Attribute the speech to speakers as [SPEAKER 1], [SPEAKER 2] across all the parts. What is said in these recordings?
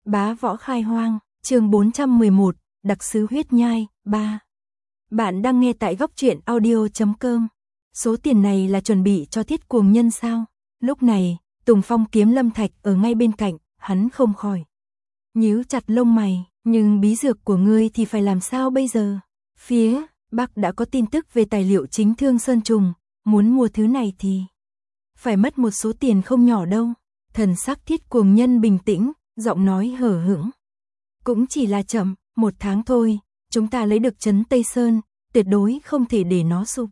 [SPEAKER 1] Bá võ khai hoang, chương 411, đặc sứ huyết nhai, 3. Bạn đang nghe tại góc truyện audio.com. Số tiền này là chuẩn bị cho Thiết Cuồng Nhân sao? Lúc này, Tùng Phong kiếm Lâm Thạch ở ngay bên cạnh, hắn không khỏi nhíu chặt lông mày, nhưng bí dược của ngươi thì phải làm sao bây giờ? Phía Bắc đã có tin tức về tài liệu chính thương Sơn Trùng, muốn mua thứ này thì phải mất một số tiền không nhỏ đâu. Thần sắc Thiết Cuồng Nhân bình tĩnh, giọng nói hờ hững. Cũng chỉ là chậm, 1 tháng thôi, chúng ta lấy được trấn Tây Sơn, tuyệt đối không thể để nó sụp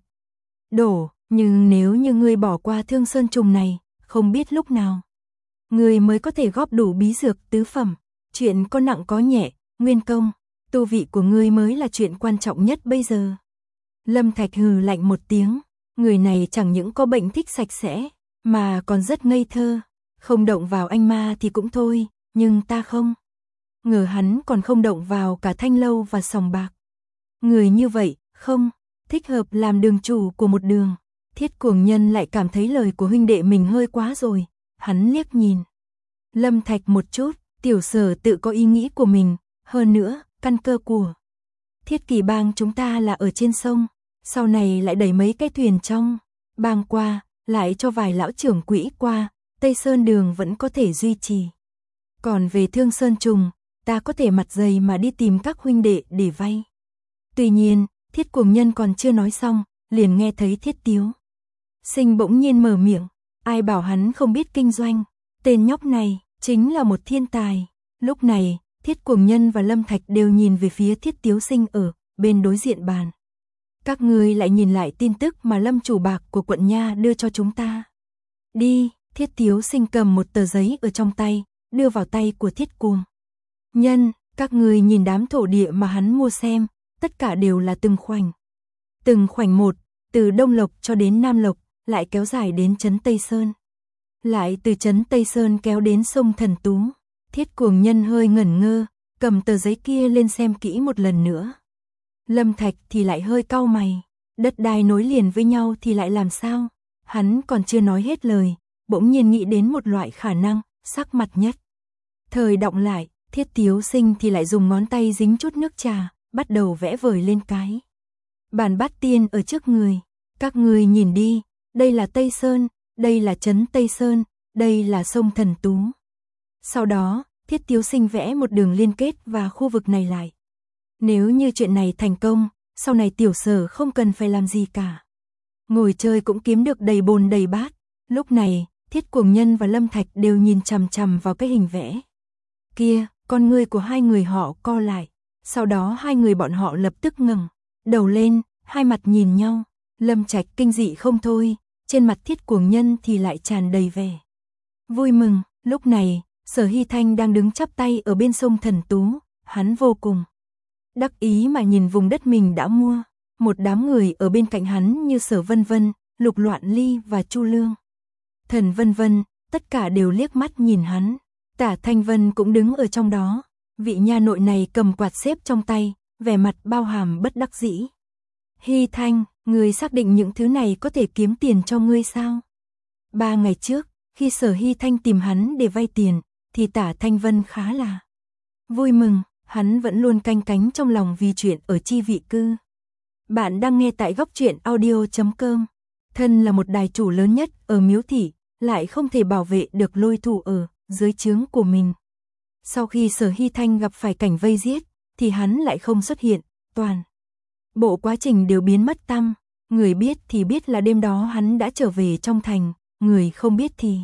[SPEAKER 1] đổ, nhưng nếu như ngươi bỏ qua thương Sơn Trùng này, không biết lúc nào ngươi mới có thể góp đủ bí dược tứ phẩm. Chuyện có nặng có nhẹ, nguyên công, tu vị của ngươi mới là chuyện quan trọng nhất bây giờ. Lâm Thạch hừ lạnh một tiếng, người này chẳng những có bệnh thích sạch sẽ, mà còn rất ngây thơ, không động vào anh ma thì cũng thôi, nhưng ta không ngờ hắn còn không động vào cả Thanh Lâu và Sòng Bạc. Người như vậy, không thích hợp làm đường chủ của một đường. Thiết Cuồng Nhân lại cảm thấy lời của huynh đệ mình hơi quá rồi, hắn liếc nhìn Lâm Thạch một chút, Tiểu Sở tự có ý nghĩ của mình, hơn nữa, căn cơ của Thiết Kỳ bang chúng ta là ở trên sông, sau này lại đẩy mấy cái thuyền trong bang qua, lại cho vài lão trưởng quỹ qua, Tây Sơn đường vẫn có thể duy trì. Còn về Thương Sơn Trùng, ta có thể mặt dày mà đi tìm các huynh đệ để vay. Tuy nhiên, Thiết Cuồng Nhân còn chưa nói xong, liền nghe thấy Thiết Tiếu Sinh bỗng nhiên mở miệng, ai bảo hắn không biết kinh doanh, tên nhóc này chính là một thiên tài. Lúc này, Thiết Cuồng Nhân và Lâm Thạch đều nhìn về phía Thiết Tiếu Sinh ở bên đối diện bàn. Các ngươi lại nhìn lại tin tức mà Lâm chủ bạc của quận Nha đưa cho chúng ta. Đi, Thiết Tiếu Sinh cầm một tờ giấy ở trong tay, đưa vào tay của Thiết Cuồng Nhân, các ngươi nhìn đám thổ địa mà hắn mua xem, tất cả đều là từng khoảnh một, từ Đông Lộc cho đến Nam Lộc, lại kéo dài đến trấn Tây Sơn. Lại từ trấn Tây Sơn kéo đến sông Thần Tú. Thiết Cuồng Nhân hơi ngẩn ngơ, cầm tờ giấy kia lên xem kỹ một lần nữa. Lâm Thạch thì lại hơi cau mày, đất đai nối liền với nhau thì lại làm sao? Hắn còn chưa nói hết lời, bỗng nhiên nghĩ đến một loại khả năng, sắc mặt nhất thời động lại. Thiết Tiếu Sinh thì lại dùng ngón tay dính chút nước trà, bắt đầu vẽ vời lên cái bàn bát tiên ở trước người. Các người nhìn đi, đây là Tây Sơn, đây là trấn Tây Sơn, đây là sông Thần Tú. Sau đó, Thiết Tiếu Sinh vẽ một đường liên kết và khu vực này lại. Nếu như chuyện này thành công, sau này Tiểu Sở không cần phải làm gì cả. Ngồi chơi cũng kiếm được đầy bồn đầy bát. Lúc này, Thiết Cuồng Nhân và Lâm Thạch đều nhìn chằm chằm vào cái hình vẽ kia, con ngươi của hai người họ co lại. Sau đó hai người bọn họ lập tức ngẩng đầu lên, hai mặt nhìn nhau. Lâm Trạch kinh dị không thôi, trên mặt Thiết Cuồng Nhân thì lại tràn đầy vẻ vui mừng. Lúc này, Sở Hy Thanh đang đứng chắp tay ở bên sông Thần Tú, hắn vô cùng đắc ý mà nhìn vùng đất mình đã mua. Một đám người ở bên cạnh hắn như Sở Vân Vân, Lục Loạn Ly và Chu Lương Thần Vân Vân, tất cả đều liếc mắt nhìn hắn. Tả Thanh Vân cũng đứng ở trong đó. Vị nha nội này cầm quạt xếp trong tay, vẻ mặt bao hàm bất đắc dĩ. Hy Thanh, ngươi xác định những thứ này có thể kiếm tiền cho ngươi sao? 3 ngày trước, khi Sở Hy Thanh tìm hắn để vay tiền, thì Tả Thanh Vân khá là vui mừng, hắn vẫn luôn canh cánh trong lòng vì chuyện ở Chi Vị Cư. Bạn đang nghe tại góc truyện audio.com. Thân là một đài chủ lớn nhất ở Miếu Thị, lại không thể bảo vệ được Lôi Thủ ở dưới trướng của mình. Sau khi Sở Hy Thanh gặp phải cảnh vây giết, thì hắn lại không xuất hiện, toàn bộ quá trình đều biến mất tăm. Người biết thì biết là đêm đó hắn đã trở về trong thành, người không biết thì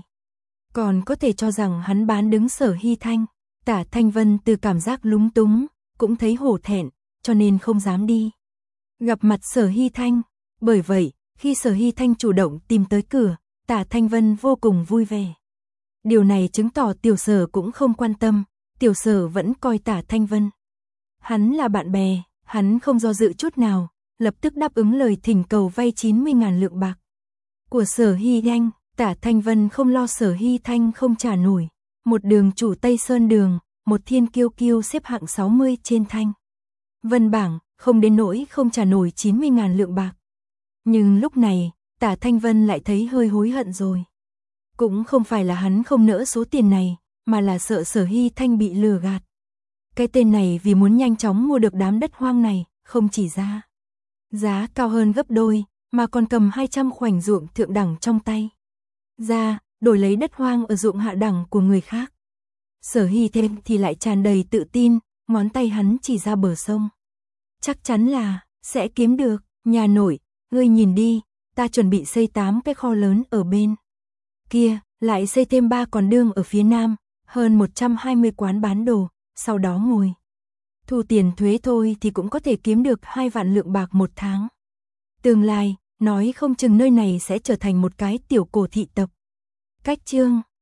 [SPEAKER 1] còn có thể cho rằng hắn bán đứng Sở Hy Thanh. Tả Thanh Vân từ cảm giác lúng túng, cũng thấy hổ thẹn, cho nên không dám đi gặp mặt Sở Hy Thanh. Bởi vậy, khi Sở Hy Thanh chủ động tìm tới cửa, Tả Thanh Vân vô cùng vui vẻ. Điều này chứng tỏ Tiểu Sở cũng không quan tâm, Tiểu Sở vẫn coi Tả Thanh Vân hắn là bạn bè, hắn không do dự chút nào, lập tức đáp ứng lời thỉnh cầu vay 90.000 lượng bạc của Sở Hy Thanh. Tả Thanh Vân không lo Sở Hy Thanh không trả nổi. Một đường chủ Tây Sơn đường, một thiên kiêu kiêu xếp hạng 60 trên Thanh Vân bảng, không đến nỗi không trả nổi 90.000 lượng bạc. Nhưng lúc này, Tả Thanh Vân lại thấy hơi hối hận rồi. Cũng không phải là hắn không nỡ số tiền này, mà là sợ Sở Hy Thanh bị lừa gạt. Cái tên này vì muốn nhanh chóng mua được đám đất hoang này, không chỉ ra giá cao hơn gấp đôi, mà còn cầm 200 khoảnh ruộng thượng đẳng trong tay ra, đổi lấy đất hoang ở ruộng hạ đẳng của người khác. Sở Hy Thanh thì lại tràn đầy tự tin, ngón tay hắn chỉ ra bờ sông. Chắc chắn là sẽ kiếm được, nhà nội, ngươi nhìn đi, ta chuẩn bị xây 8 cái kho lớn ở bên kia, lại xây thêm 3 con đường ở phía nam, hơn 120 quán bán đồ, sau đó ngồi thu tiền thuế thôi thì cũng có thể kiếm được 2 vạn lượng bạc một tháng. Tương lai, nói không chừng nơi này sẽ trở thành một cái tiểu cổ thị tập. Cách chương